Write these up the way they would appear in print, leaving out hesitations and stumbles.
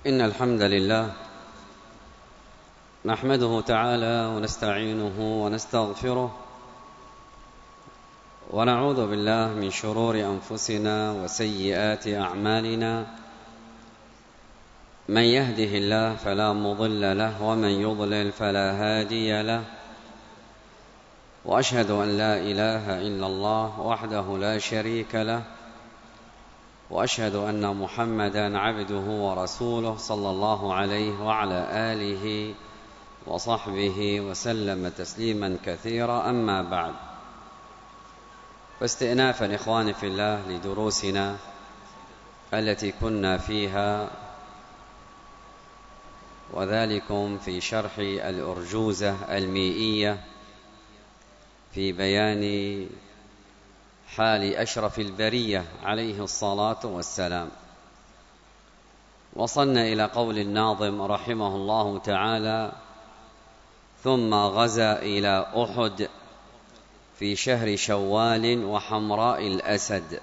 إن الحمد لله نحمده تعالى ونستعينه ونستغفره ونعوذ بالله من شرور أنفسنا وسيئات أعمالنا. من يهده الله فلا مضل له ومن يضلل فلا هادي له، وأشهد أن لا إله إلا الله وحده لا شريك له، وأشهد أن محمدًا عبده ورسوله صلى الله عليه وعلى آله وصحبه وسلم تسليمًا كثيرا. أما بعد، فاستئنافًا إخواني في الله لدروسنا التي كنا فيها، وذلكم في شرح الأرجوزة الميئية في بيان حال أشرف البرية عليه الصلاة والسلام. وصلنا إلى قول الناظم رحمه الله تعالى: ثم غزا إلى أحد في شهر شوال وحمراء الأسد.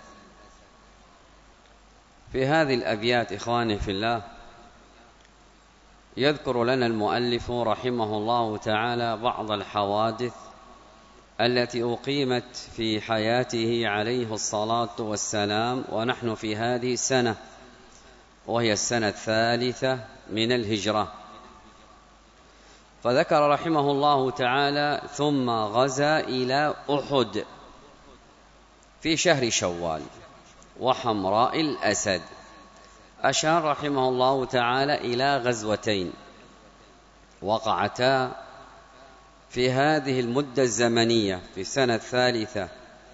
في هذه الأبيات إخواني في الله يذكر لنا المؤلف رحمه الله تعالى بعض الحوادث التي أقيمت في حياته عليه الصلاة والسلام، ونحن في هذه السنة وهي السنة الثالثة من الهجرة. فذكر رحمه الله تعالى: ثم غزا إلى أحد في شهر شوال وحمراء الأسد. أشار رحمه الله تعالى إلى غزوتين وقعتا في هذه المدة الزمنية في السنة الثالثة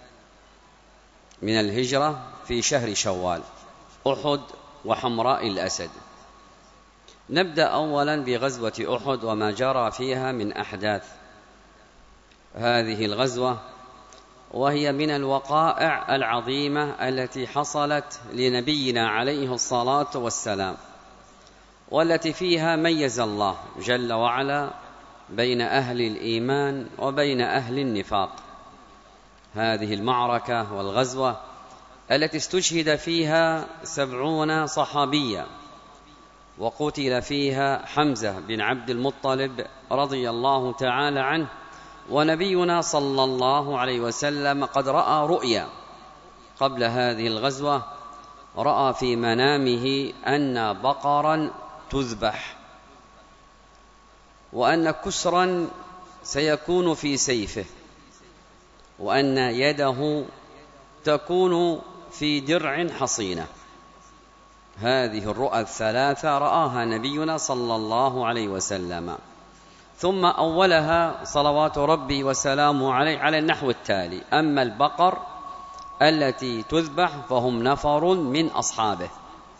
من الهجرة في شهر شوال، أحد وحمراء الأسد. نبدأ أولا بغزوة أحد وما جرى فيها من أحداث هذه الغزوة، وهي من الوقائع العظيمة التي حصلت لنبينا عليه الصلاة والسلام، والتي فيها ميز الله جل وعلا بين أهل الإيمان وبين أهل النفاق. هذه المعركة والغزوة التي استشهد فيها 70 صحابيا، وقتل فيها حمزة بن عبد المطلب رضي الله تعالى عنه، ونبينا صلى الله عليه وسلم قد رأى رؤيا قبل هذه الغزوة، رأى في منامه أن بقرا تذبح، وأن كسرا سيكون في سيفه، وأن يده تكون في درع حصينة. هذه الرؤى الثلاثة رآها نبينا صلى الله عليه وسلم، ثم أولها صلوات ربي وسلامه عليه على النحو التالي: أما البقر التي تذبح فهم نفر من أصحابه،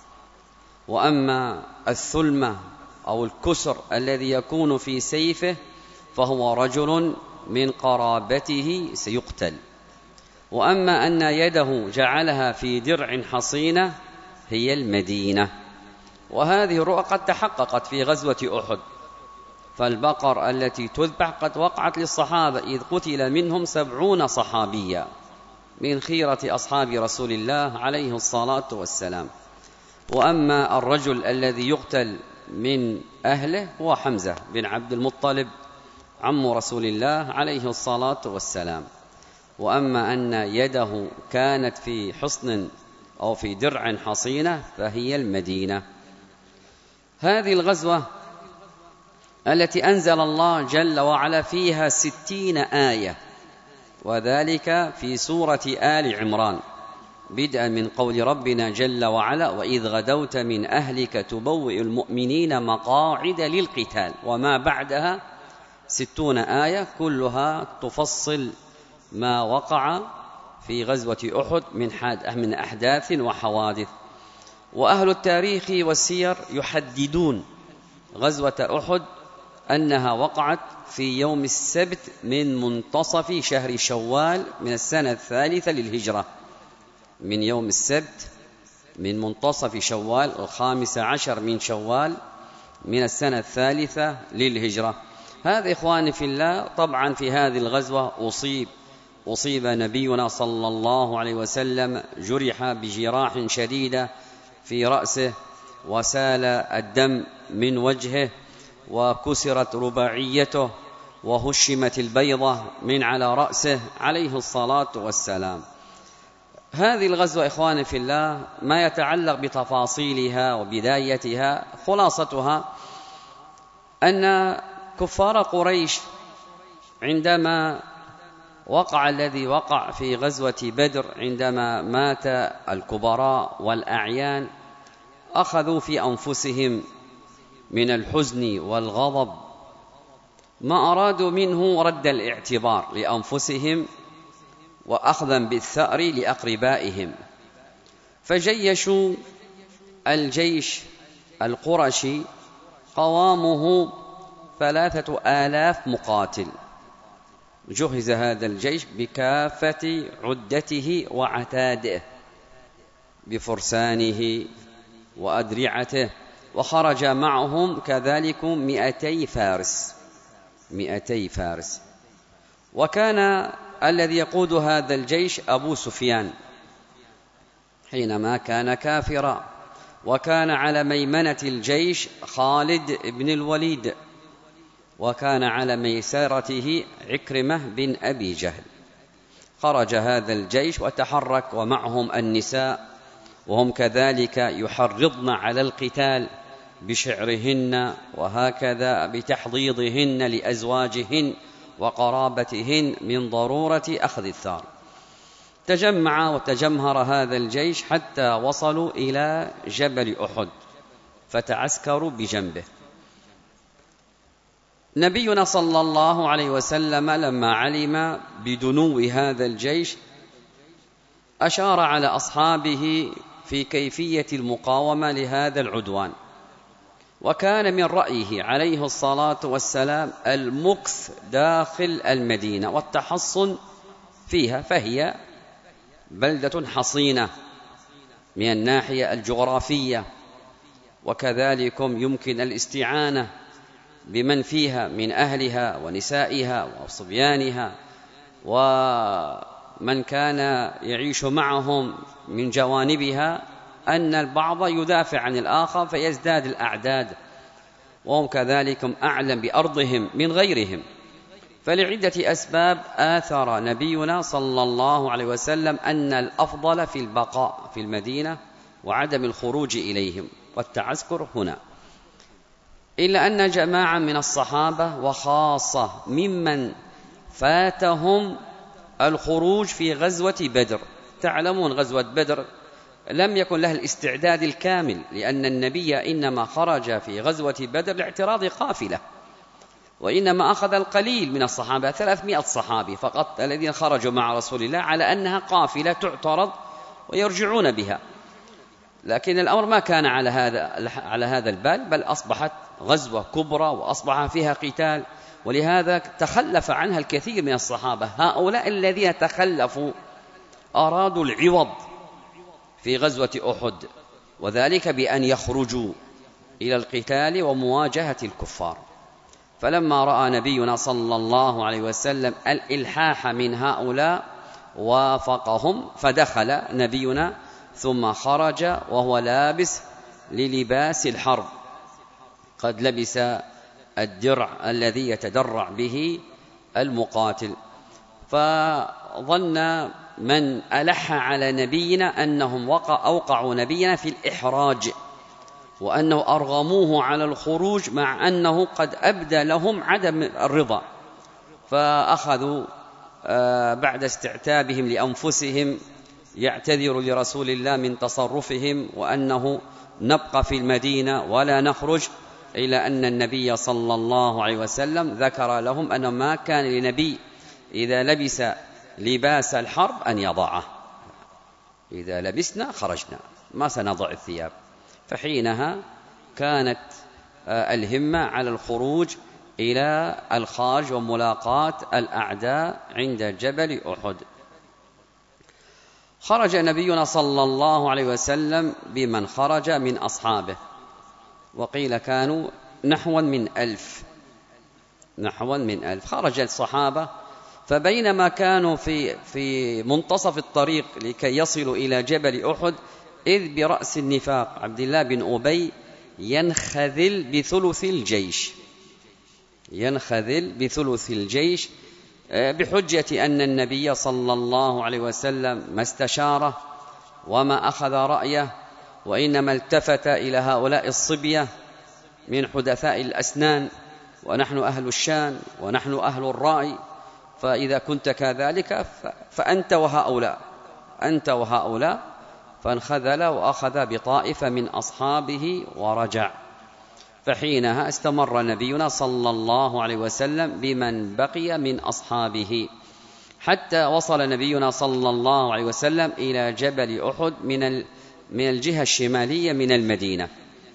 وأما الثلمة أو الكسر الذي يكون في سيفه فهو رجل من قرابته سيقتل، وأما أن يده جعلها في درع حصينة هي المدينة. وهذه الرؤى قد تحققت في غزوة أحد، فالبقر التي تذبح قد وقعت للصحابة، إذ قتل منهم 70 صحابيا من خيرة أصحاب رسول الله عليه الصلاة والسلام. وأما الرجل الذي يقتل من أهله هو حمزة بن عبد المطلب عم رسول الله عليه الصلاة والسلام. وأما أن يده كانت في حصن أو في درع حصينة فهي المدينة. هذه الغزوة التي أنزل الله جل وعلا فيها 60 آية، وذلك في سورة آل عمران، بدءا من قول ربنا جل وعلا: وإذ غدوت من أهلك تبوئ المؤمنين مقاعد للقتال، وما بعدها 60 آية كلها تفصل ما وقع في غزوة أحد من أحداث وحوادث. وأهل التاريخ والسير يحددون غزوة أحد أنها وقعت في يوم السبت من منتصف شهر شوال من السنة الثالثة للهجرة، من يوم السبت من منتصف شوال 15 من شوال من السنة الثالثة للهجرة. هذا إخواني في الله طبعا في هذه الغزوة أصيب نبينا صلى الله عليه وسلم، جرح بجراح شديدة في رأسه، وسال الدم من وجهه وكسرت رباعيته وهشمت البيضة من على رأسه عليه الصلاة والسلام. هذه الغزوة إخواني في الله ما يتعلق بتفاصيلها وبدايتها خلاصتها أن كفار قريش عندما وقع الذي وقع في غزوة بدر، عندما مات الكبراء والأعيان، أخذوا في أنفسهم من الحزن والغضب ما أرادوا منه رد الاعتبار لأنفسهم وأخذا بالثأر لأقربائهم، فجيشوا الجيش القرشي قوامه 3000 مقاتل. جهز هذا الجيش بكافة عدته وعتاده بفرسانه وأدرعته، وخرج معهم كذلك 200 فارس. وكان الذي يقود هذا الجيش أبو سفيان حينما كان كافرا، وكان على ميمنة الجيش خالد بن الوليد، وكان على ميسرته عكرمة بن أبي جهل. خرج هذا الجيش وتحرك، ومعهم النساء، وهم كذلك يحرضن على القتال بشعرهن، وهكذا بتحضيضهن لأزواجهن وقرابتهن من ضرورة أخذ الثار. تجمع وتجمهر هذا الجيش حتى وصلوا إلى جبل أحد فتعسكروا بجنبه. نبينا صلى الله عليه وسلم لما علم بدنو هذا الجيش أشار على أصحابه في كيفية المقاومة لهذا العدوان، وكان من رأيه عليه الصلاة والسلام المكث داخل المدينة والتحصن فيها، فهي بلدة حصينة من الناحية الجغرافية، وكذلك يمكن الاستعانة بمن فيها من أهلها ونسائها وصبيانها ومن كان يعيش معهم من جوانبها، أن البعض يدافع عن الآخر فيزداد الأعداد، وهم كذلك أعلم بأرضهم من غيرهم. فلعدة أسباب آثر نبينا صلى الله عليه وسلم أن الأفضل في البقاء في المدينة وعدم الخروج إليهم والتعسكر هنا، إلا أن جماعة من الصحابة وخاصة ممن فاتهم الخروج في غزوة بدر، تعلمون غزوة بدر لم يكن لها الاستعداد الكامل، لأن النبي إنما خرج في غزوة بدر لاعتراض قافلة، وإنما أخذ القليل من الصحابة 300 صحابي فقط الذين خرجوا مع رسول الله على أنها قافلة تعترض ويرجعون بها. لكن الأمر ما كان على هذا البال، بل أصبحت غزوة كبرى وأصبح فيها قتال، ولهذا تخلف عنها الكثير من الصحابة. هؤلاء الذين تخلفوا أرادوا العوض في غزوة أحد، وذلك بأن يخرجوا إلى القتال ومواجهة الكفار. فلما رأى نبينا صلى الله عليه وسلم الإلحاح من هؤلاء وافقهم، فدخل نبينا ثم خرج وهو لابس للباس الحرب، قد لبس الدرع الذي يتدرع به المقاتل. فظن من ألح على نبينا أنهم أوقعوا نبينا في الإحراج، وأنه أرغموه على الخروج مع أنه قد أبدى لهم عدم الرضا، فأخذوا بعد استعتابهم لأنفسهم يعتذر لرسول الله من تصرفهم، وأنه نبقى في المدينة ولا نخرج، إلى أن النبي صلى الله عليه وسلم ذكر لهم أنه ما كان لنبي إذا لبس لباس الحرب أن يضعه، إذا لبسنا خرجنا ما سنضع الثياب. فحينها كانت الهمة على الخروج إلى الخارج وملاقاة الأعداء عند جبل أحد. خرج نبينا صلى الله عليه وسلم بمن خرج من أصحابه، وقيل كانوا نحو من 1000. خرج الصحابة، فبينما كانوا في منتصف الطريق لكي يصلوا إلى جبل أحد، إذ برأس النفاق عبد الله بن أبي ينخذل بثلث الجيش، ينخذل بثلث الجيش بحجة أن النبي صلى الله عليه وسلم ما استشاره وما أخذ رأيه، وإنما التفت إلى هؤلاء الصبية من حدثاء الأسنان، ونحن أهل الشان ونحن أهل الرأي، فإذا كنت كذلك فأنت وهؤلاء، أنت وهؤلاء. فانخذل وأخذ بطائفة من أصحابه ورجع. فحينها استمر نبينا صلى الله عليه وسلم بمن بقي من أصحابه، حتى وصل نبينا صلى الله عليه وسلم إلى جبل أحد من الجهة الشمالية من المدينة.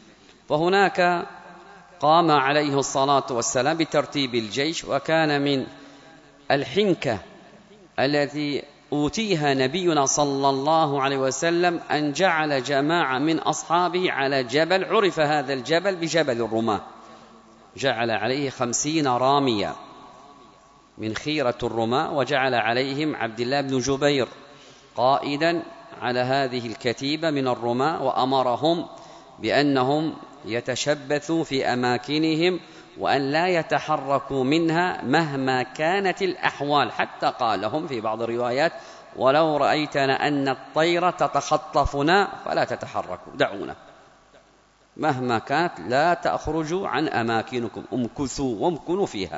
فهناك قام عليه الصلاة والسلام بترتيب الجيش، وكان من الحنكة التي أوتيها نبينا صلى الله عليه وسلم أن جعل جماعة من أصحابه على جبل، عرف هذا الجبل بجبل الرماة، جعل عليه 50 رامية من خيرة الرماة، وجعل عليهم عبد الله بن جبير قائدا على هذه الكتيبة من الرماة، وأمرهم بأنهم يتشبثوا في أماكنهم وأن لا يتحركوا منها مهما كانت الأحوال، حتى قال لهم في بعض الروايات: ولو رأيتنا أن الطير تتخطفنا فلا تتحركوا، دعونا مهما كانت، لا تخرجوا عن أماكنكم، امكثوا وامكنوا فيها.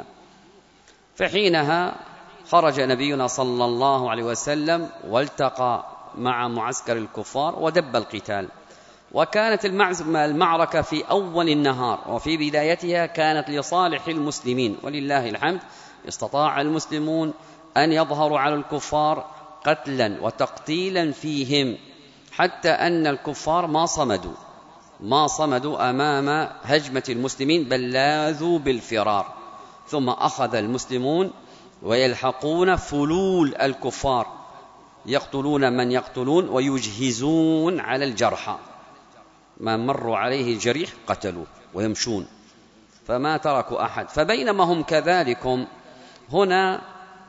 فحينها خرج نبينا صلى الله عليه وسلم والتقى مع معسكر الكفار ودب القتال. وكانت المعركة في أول النهار، وفي بدايتها كانت لصالح المسلمين ولله الحمد. استطاع المسلمون أن يظهروا على الكفار قتلا وتقتيلا فيهم، حتى أن الكفار ما صمدوا أمام هجمة المسلمين، بل لاذوا بالفرار. ثم أخذ المسلمون ويلحقون فلول الكفار، يقتلون من يقتلون ويجهزون على الجرحى، ما مروا عليه جريح قتلوا ويمشون، فما تركوا أحد. فبينما هم كذلك هنا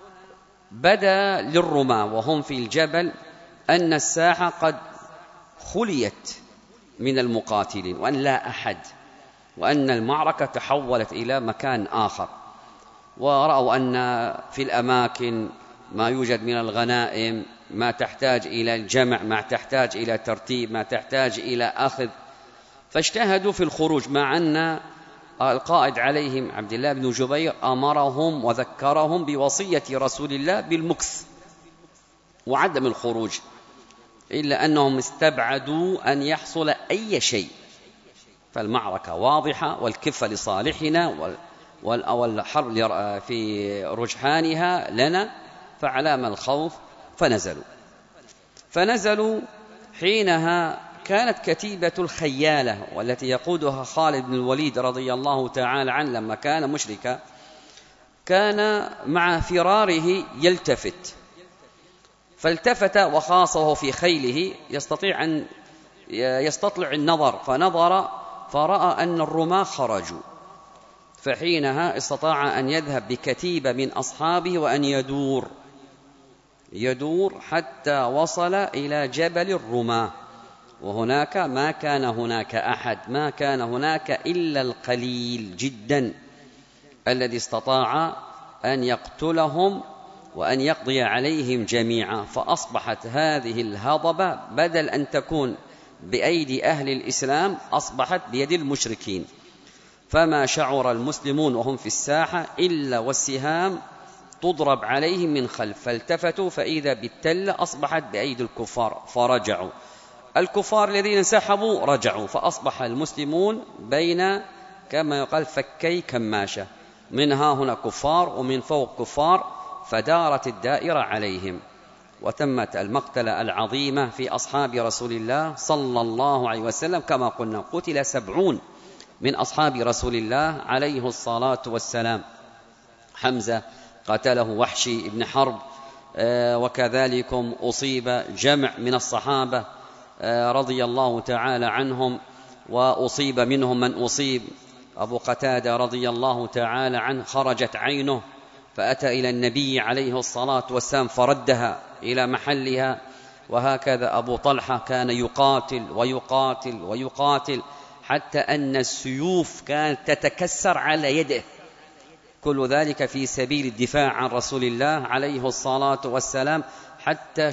بدا للرماة وهم في الجبل أن الساحة قد خليت من المقاتلين، وأن لا أحد، وأن المعركة تحولت إلى مكان آخر. ورأوا أن في الأماكن ما يوجد من الغنائم، ما تحتاج إلى الجمع، ما تحتاج إلى ترتيب، ما تحتاج إلى أخذ. فاجتهدوا في الخروج، مع أن القائد عليهم عبد الله بن جبير أمرهم وذكرهم بوصية رسول الله بالمكث وعدم الخروج، إلا أنهم استبعدوا أن يحصل أي شيء. فالمعركة واضحة والكفة لصالحنا والحرب في رجحانها لنا، فعلام الخوف. فنزلوا. حينها كانت كتيبة الخيالة والتي يقودها خالد بن الوليد رضي الله تعالى عنه لما كان مشركا، كان مع فراره يلتفت، فالتفت وخاصه في خيله يستطيع أن يستطلع النظر، فنظر فرأى أن الرماة خرجوا. فحينها استطاع أن يذهب بكتيبة من أصحابه وأن يدور حتى وصل إلى جبل الرماة. وهناك ما كان هناك أحد، ما كان هناك إلا القليل جدا الذي استطاع أن يقتلهم وأن يقضي عليهم جميعا. فأصبحت هذه الهضبة بدل أن تكون بأيدي أهل الإسلام أصبحت بيد المشركين. فما شعر المسلمون وهم في الساحة إلا والسهام تضرب عليهم من خلف، فالتفتوا فإذا بالتلة أصبحت بأيدي الكفار، فرجعوا. الكفار الذين انسحبوا رجعوا، فأصبح المسلمون بين كما يقال فكي كماشة، منها هنا كفار ومن فوق كفار، فدارت الدائرة عليهم. وتمت المقتلة العظيمة في أصحاب رسول الله صلى الله عليه وسلم. كما قلنا قتل 70 من أصحاب رسول الله عليه الصلاة والسلام. حمزة قتله وحشي بن حرب، وكذلك أصيب جمع من الصحابة رضي الله تعالى عنهم، وأصيب منهم من أصيب. أبو قتادة رضي الله تعالى عنه خرجت عينه فأتى إلى النبي عليه الصلاة والسلام فردها إلى محلها. وهكذا أبو طلحة كان يقاتل ويقاتل ويقاتل حتى أن السيوف كانت تتكسر على يده، كل ذلك في سبيل الدفاع عن رسول الله عليه الصلاة والسلام، حتى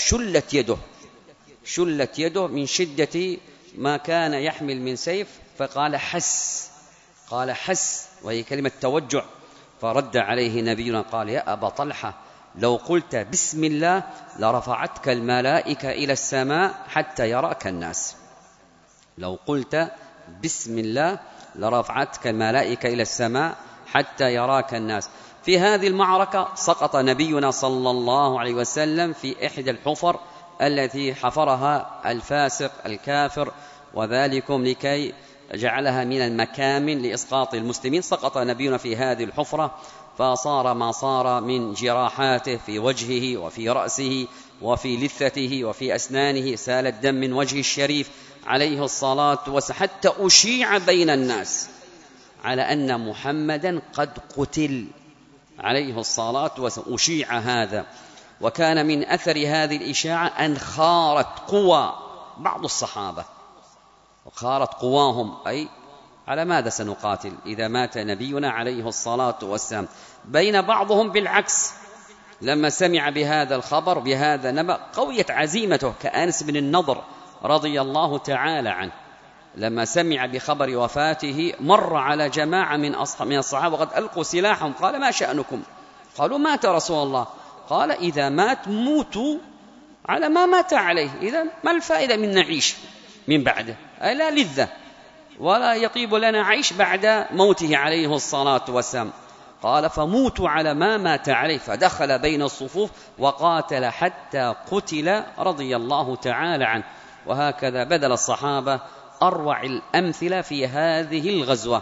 شلت يده من شدة ما كان يحمل من سيف، فقال حس، قال حس، وهي كلمة توجع. فرد عليه نبينا قال: يا أبا طلحة، لو قلت بسم الله لرفعتك الملائكة إلى السماء حتى يراك الناس. لو قلت بسم الله لرفعتك الملائكة إلى السماء حتى يراك الناس. في هذه المعركة سقط نبينا صلى الله عليه وسلم في إحدى الحفر التي حفرها الفاسق الكافر، وذلكم لكي جعلها من المكامن لإسقاط المسلمين. سقط نبينا في هذه الحفرة، فصار ما صار من جراحاته في وجهه وفي رأسه وفي لثته وفي أسنانه، سال الدم من وجهه الشريف عليه الصلاة والسلام، حتى أشيع بين الناس على أن محمدا قد قتل عليه الصلاة والسلام. أشيع هذا، وكان من أثر هذه الإشاعة أن خارت قوى بعض الصحابة، وخارت قواهم، أي على ماذا سنقاتل إذا مات نبينا عليه الصلاة والسلام. بين بعضهم بالعكس، لما سمع بهذا الخبر بهذا النبأ قويت عزيمته، كأنس بن النضر رضي الله تعالى عنه، لما سمع بخبر وفاته مر على جماعة من الصحابة وقد ألقوا سلاحهم، قال: ما شأنكم؟ قالوا: مات رسول الله. قال: إذا مات موتوا على ما مات عليه، إذا ما الفائدة من نعيش من بعده؟ أي لا لذة ولا يطيب لنا عيش بعد موته عليه الصلاة والسلام. قال: فموتوا على ما مات عليه. فدخل بين الصفوف وقاتل حتى قتل رضي الله تعالى عنه. وهكذا بذل الصحابة أروع الأمثلة في هذه الغزوة.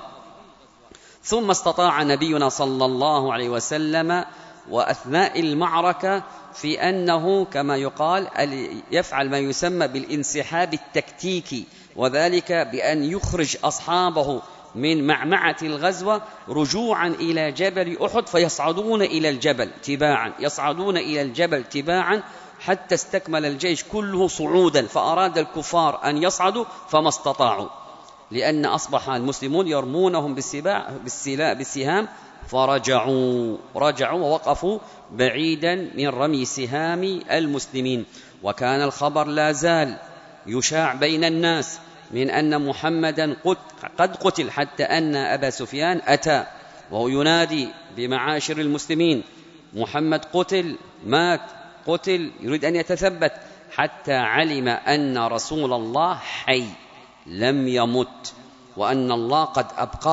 ثم استطاع نبينا صلى الله عليه وسلم وأثناء المعركة في أنه كما يقال يفعل ما يسمى بالانسحاب التكتيكي، وذلك بأن يخرج أصحابه من معمعة الغزوة رجوعا إلى جبل أحد، فيصعدون إلى الجبل تباعا، يصعدون إلى الجبل تباعا حتى استكمل الجيش كله صعودا. فأراد الكفار أن يصعدوا فما استطاعوا، لأن أصبح المسلمون يرمونهم بالسهام، فرجعوا ووقفوا بعيدا من رمي سهام المسلمين. وكان الخبر لا زال يشاع بين الناس من أن محمدا قد قتل، حتى أن أبا سفيان أتى وهو ينادي بمعاشر المسلمين: محمد قتل، مات، قتل، يريد أن يتثبت، حتى علم أن رسول الله حي لم يمت، وأن الله قد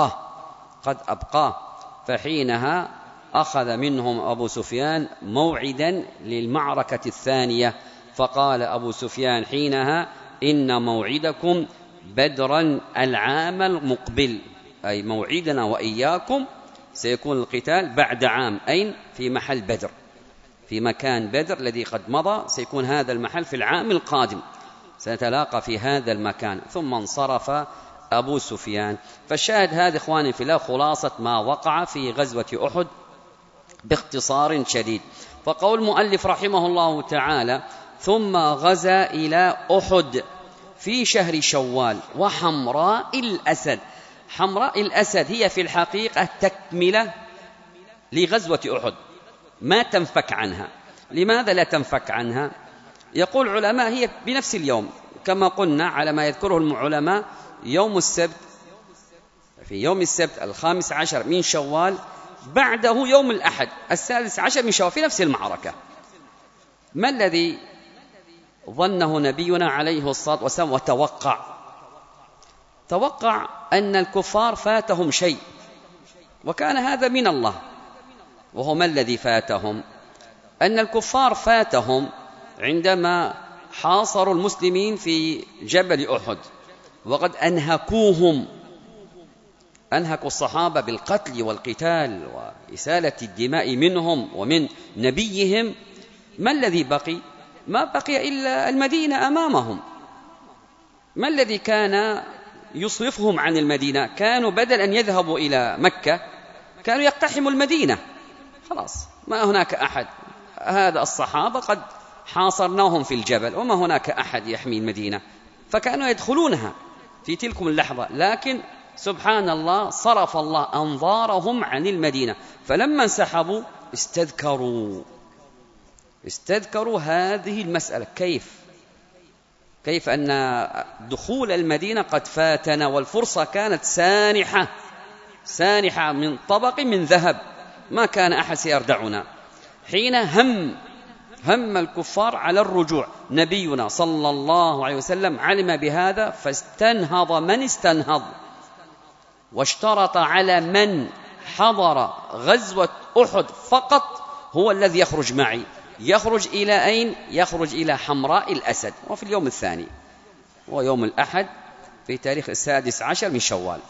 أبقاه. فحينها أخذ منهم أبو سفيان موعدا للمعركة الثانية، فقال أبو سفيان حينها: إن موعدكم بدرا العام المقبل، أي موعدنا وإياكم سيكون القتال بعد عام. أين؟ في محل بدر، في مكان بدر الذي قد مضى، سيكون هذا المحل في العام القادم، سنتلاقى في هذا المكان. ثم انصرف أبو سفيان. فالشاهد هذا إخواني في الله خلاصة ما وقع في غزوة أحد باختصار شديد. فقول المؤلف رحمه الله تعالى: ثم غزا إلى أحد في شهر شوال وحمراء الأسد. حمراء الأسد هي في الحقيقة تكملة لغزوة أحد، ما تنفك عنها. لماذا لا تنفك عنها؟ يقول علماء هي بنفس اليوم، كما قلنا على ما يذكره العلماء، يوم السبت، في يوم السبت 15 من شوال، بعده يوم الأحد 16 من شوال، في نفس المعركة. ما الذي ظنه نبينا عليه الصلاة والسلام توقع أن الكفار فاتهم شيء، وكان هذا من الله. وهو ما الذي فاتهم؟ أن الكفار فاتهم عندما حاصروا المسلمين في جبل أحد، وقد أنهكوا الصحابة بالقتل والقتال وإسالة الدماء منهم ومن نبيهم. ما الذي بقي؟ ما بقي إلا المدينة أمامهم. ما الذي كان يصرفهم عن المدينة؟ كانوا بدل أن يذهبوا إلى مكة كانوا يقتحموا المدينة، خلاص ما هناك أحد. هذا الصحابة قد حاصرناهم في الجبل وما هناك أحد يحمي المدينة، فكانوا يدخلونها في تلك اللحظة، لكن سبحان الله صرف الله أنظارهم عن المدينة، فلما انسحبوا استذكروا هذه المسألة، كيف أن دخول المدينة قد فاتنا والفرصة كانت سانحة من طبق من ذهب، ما كان أحد سيردعنا. حين هم الكفار على الرجوع، نبينا صلى الله عليه وسلم علم بهذا فاستنهض من استنهض، واشترط على من حضر غزوة أحد فقط هو الذي يخرج معي. يخرج إلى أين؟ يخرج إلى حمراء الأسد، وفي اليوم الثاني ويوم الأحد في تاريخ 16 من شوال.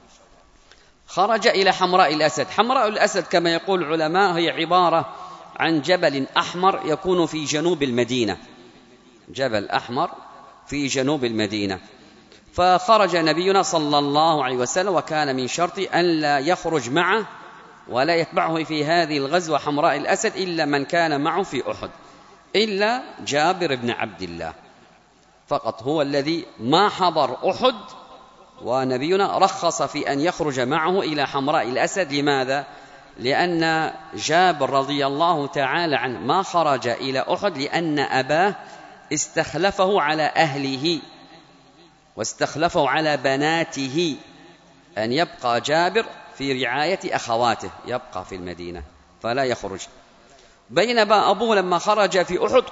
خرج إلى حمراء الأسد. حمراء الأسد كما يقول العلماء هي عبارة عن جبل أحمر يكون في جنوب المدينة، جبل أحمر في جنوب المدينة. فخرج نبينا صلى الله عليه وسلم، وكان من شرط أن لا يخرج معه ولا يتبعه في هذه الغزوة حمراء الأسد إلا من كان معه في أحد، إلا جابر بن عبد الله فقط هو الذي ما حضر أحد، ونبينا رخص في أن يخرج معه إلى حمراء الأسد. لماذا؟ لأن جابر رضي الله تعالى عنه ما خرج إلى أحد لأن أباه استخلفه على أهله واستخلفه على بناته أن يبقى جابر في رعاية أخواته، يبقى في المدينة فلا يخرج. بينما أبوه لما خرج في أحد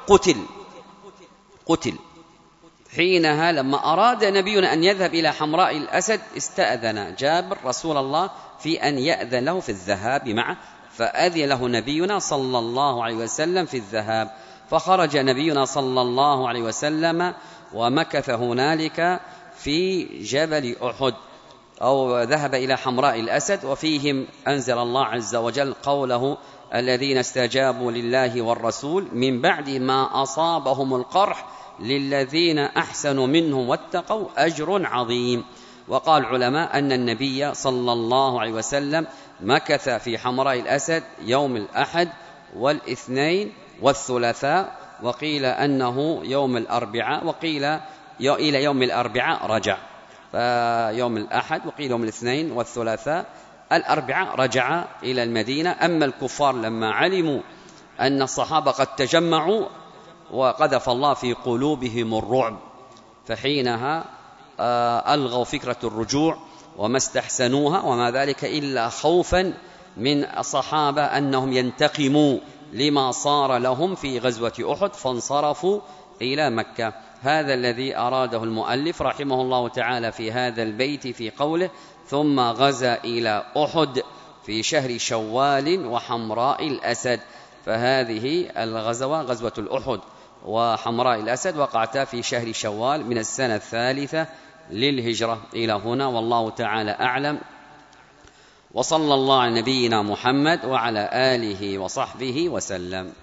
قتل. حينها لما أراد نبينا أن يذهب إلى حمراء الأسد استأذن جابر رسول الله في أن يأذن له في الذهاب معه، فأذن له نبينا صلى الله عليه وسلم في الذهاب. فخرج نبينا صلى الله عليه وسلم ومكث هنالك في جبل أحد، أو ذهب إلى حمراء الأسد. وفيهم أنزل الله عز وجل قوله: الذين استجابوا لله والرسول من بعد ما أصابهم القرح للذين أحسنوا منهم واتقوا أجر عظيم. وقال العلماء أن النبي صلى الله عليه وسلم مكث في حمراء الأسد يوم الأحد والاثنين والثلاثاء، وقيل أنه يوم الأربعاء، وقيل إلى يوم الأربعاء رجع. فيوم الأحد وقيل يوم الاثنين والثلاثاء، الأربعاء رجع إلى المدينة. أما الكفار لما علموا أن الصحابة قد تجمعوا وقذف الله في قلوبهم الرعب، فحينها ألغوا فكرة الرجوع وما استحسنوها، وما ذلك إلا خوفا من الصحابة أنهم ينتقموا لما صار لهم في غزوة أحد، فانصرفوا إلى مكة. هذا الذي أراده المؤلف رحمه الله تعالى في هذا البيت في قوله: ثم غزا إلى أحد في شهر شوال وحمراء الأسد. فهذه الغزوة، غزوة الأحد وحمراء الأسد، وقعتا في شهر شوال من السنة 3 للهجرة. إلى هنا والله تعالى أعلم، وصلى الله على نبينا محمد وعلى آله وصحبه وسلم.